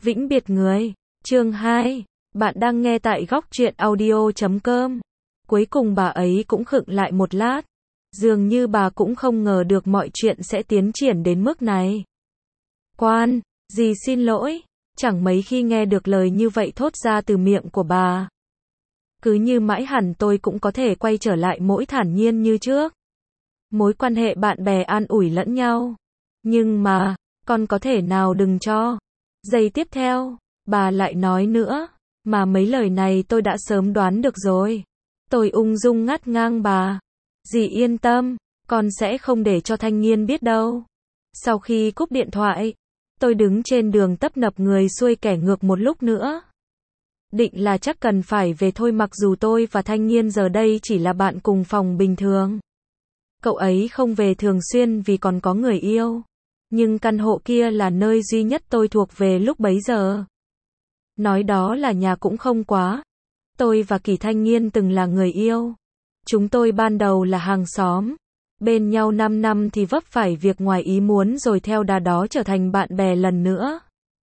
Vĩnh biệt người. Chương 2. Bạn đang nghe tại góc truyện audio.com. Cuối cùng bà ấy cũng khựng lại một lát. Dường như bà cũng không ngờ được mọi chuyện sẽ tiến triển đến mức này. Quan, dì xin lỗi. Chẳng mấy khi nghe được lời như vậy thốt ra từ miệng của bà. Cứ như mãi hẳn tôi cũng có thể quay trở lại mỗi thản nhiên như trước. Mối quan hệ bạn bè an ủi lẫn nhau. Nhưng mà, con có thể nào đừng cho. Giây tiếp theo, bà lại nói nữa. Mà mấy lời này tôi đã sớm đoán được rồi. Tôi ung dung ngắt ngang bà. Dì yên tâm, con sẽ không để cho Thanh Nghiên biết đâu. Sau khi cúp điện thoại, tôi đứng trên đường tấp nập người xuôi kẻ ngược một lúc nữa. Định là chắc cần phải về thôi, mặc dù tôi và Thanh Nghiên giờ đây chỉ là bạn cùng phòng bình thường. Cậu ấy không về thường xuyên vì còn có người yêu. Nhưng căn hộ kia là nơi duy nhất tôi thuộc về lúc bấy giờ. Nói đó là nhà cũng không quá. Tôi và Kỳ Thanh Nghiên từng là người yêu. Chúng tôi ban đầu là hàng xóm. Bên nhau 5 năm thì vấp phải việc ngoài ý muốn rồi theo đà đó trở thành bạn bè lần nữa.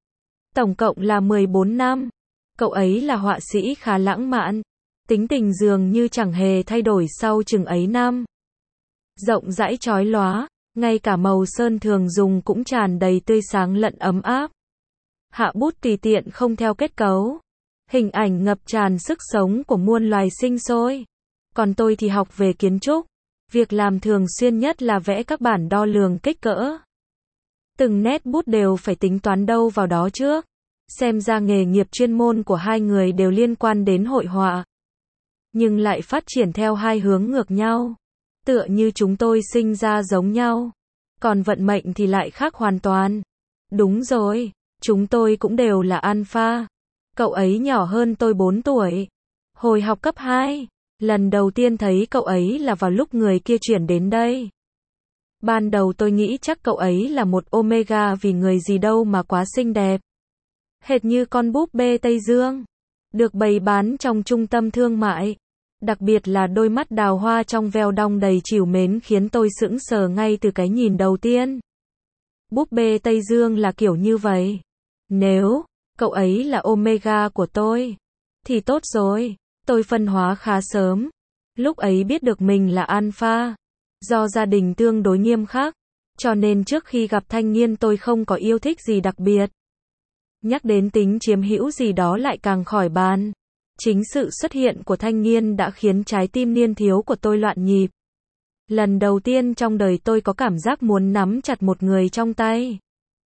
Tổng cộng là 14 năm. Cậu ấy là họa sĩ khá lãng mạn. Tính tình dường như chẳng hề thay đổi sau chừng ấy năm. Rộng rãi chói lóa, ngay cả màu sơn thường dùng cũng tràn đầy tươi sáng lẫn ấm áp. Hạ bút tùy tiện không theo kết cấu. Hình ảnh ngập tràn sức sống của muôn loài sinh sôi. Còn tôi thì học về kiến trúc. Việc làm thường xuyên nhất là vẽ các bản đo lường kích cỡ. Từng nét bút đều phải tính toán đâu vào đó trước. Xem ra nghề nghiệp chuyên môn của hai người đều liên quan đến hội họa. Nhưng lại phát triển theo hai hướng ngược nhau. Tựa như chúng tôi sinh ra giống nhau. Còn vận mệnh thì lại khác hoàn toàn. Đúng rồi, chúng tôi cũng đều là alpha. Cậu ấy nhỏ hơn tôi 4 tuổi. Hồi học cấp 2, lần đầu tiên thấy cậu ấy là vào lúc người kia chuyển đến đây. Ban đầu tôi nghĩ chắc cậu ấy là một Omega vì người gì đâu mà quá xinh đẹp. Hệt như con búp bê Tây Dương. Được bày bán trong trung tâm thương mại. Đặc biệt là đôi mắt đào hoa trong veo đong đầy trìu mến khiến tôi sững sờ ngay từ cái nhìn đầu tiên. Búp bê Tây Dương là kiểu như vậy. Nếu cậu ấy là Omega của tôi thì tốt rồi. Tôi phân hóa khá sớm. Lúc ấy biết được mình là alpha. Do gia đình tương đối nghiêm khắc, cho nên trước khi gặp Thanh Nghiên tôi không có yêu thích gì đặc biệt. Nhắc đến tính chiếm hữu gì đó lại càng khỏi bàn. Chính sự xuất hiện của Thanh Nghiên đã khiến trái tim niên thiếu của tôi loạn nhịp. Lần đầu tiên trong đời tôi có cảm giác muốn nắm chặt một người trong tay.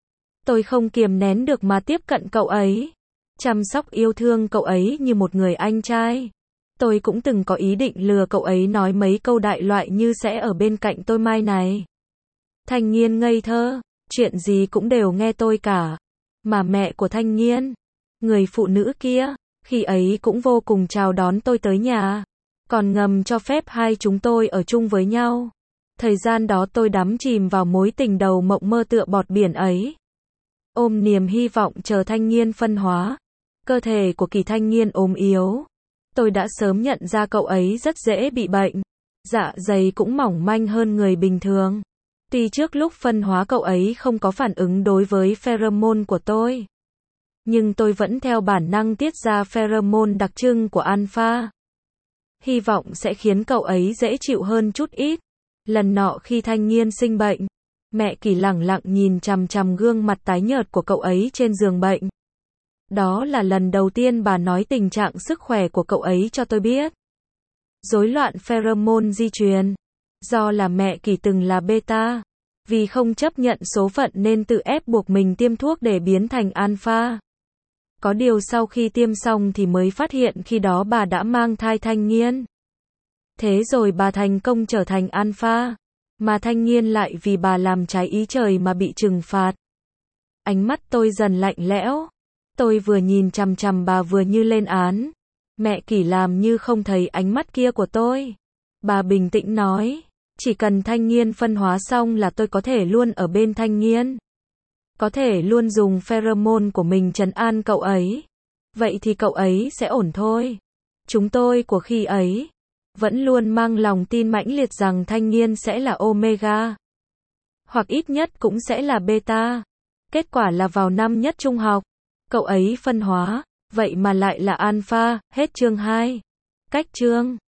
Tôi không kiềm nén được mà tiếp cận cậu ấy. Chăm sóc yêu thương cậu ấy như một người anh trai. Tôi cũng từng có ý định lừa cậu ấy nói mấy câu đại loại như sẽ ở bên cạnh tôi mai này. Thanh Nghiên ngây thơ, chuyện gì cũng đều nghe tôi cả. Mà mẹ của Thanh Nghiên, người phụ nữ kia, khi ấy cũng vô cùng chào đón tôi tới nhà. Còn ngầm cho phép hai chúng tôi ở chung với nhau. Thời gian đó tôi đắm chìm vào mối tình đầu mộng mơ tựa bọt biển ấy. Ôm niềm hy vọng chờ Thanh Nghiên phân hóa. Cơ thể của Kỳ Thanh Nghiên ốm yếu. Tôi đã sớm nhận ra cậu ấy rất dễ bị bệnh. Dạ dày cũng mỏng manh hơn người bình thường. Tuy trước lúc phân hóa cậu ấy không có phản ứng đối với pheromone của tôi. Nhưng tôi vẫn theo bản năng tiết ra pheromone đặc trưng của alpha. Hy vọng sẽ khiến cậu ấy dễ chịu hơn chút ít. Lần nọ khi Thanh Nghiên sinh bệnh, mẹ Kỳ lẳng lặng nhìn chằm chằm gương mặt tái nhợt của cậu ấy trên giường bệnh. Đó là lần đầu tiên bà nói tình trạng sức khỏe của cậu ấy cho tôi biết. Rối loạn pheromone di truyền. Do là mẹ Kỳ từng là beta. Vì không chấp nhận số phận nên tự ép buộc mình tiêm thuốc để biến thành alpha. Có điều sau khi tiêm xong thì mới phát hiện khi đó bà đã mang thai Thanh Nghiên. Thế rồi bà thành công trở thành alpha. Mà Thanh Nghiên lại vì bà làm trái ý trời mà bị trừng phạt. Ánh mắt tôi dần lạnh lẽo. Tôi vừa nhìn chằm chằm bà vừa như lên án. Mẹ Kỳ làm như không thấy ánh mắt kia của tôi. Bà bình tĩnh nói. Chỉ cần Thanh Nghiên phân hóa xong là tôi có thể luôn ở bên Thanh Nghiên. Có thể luôn dùng pheromone của mình trấn an cậu ấy. Vậy thì cậu ấy sẽ ổn thôi. Chúng tôi của khi ấy vẫn luôn mang lòng tin mãnh liệt rằng Thanh Nghiên sẽ là Omega. Hoặc ít nhất cũng sẽ là Beta. Kết quả là vào năm nhất trung học, Cậu ấy phân hóa, vậy mà lại là alpha, hết chương 2. Cách chương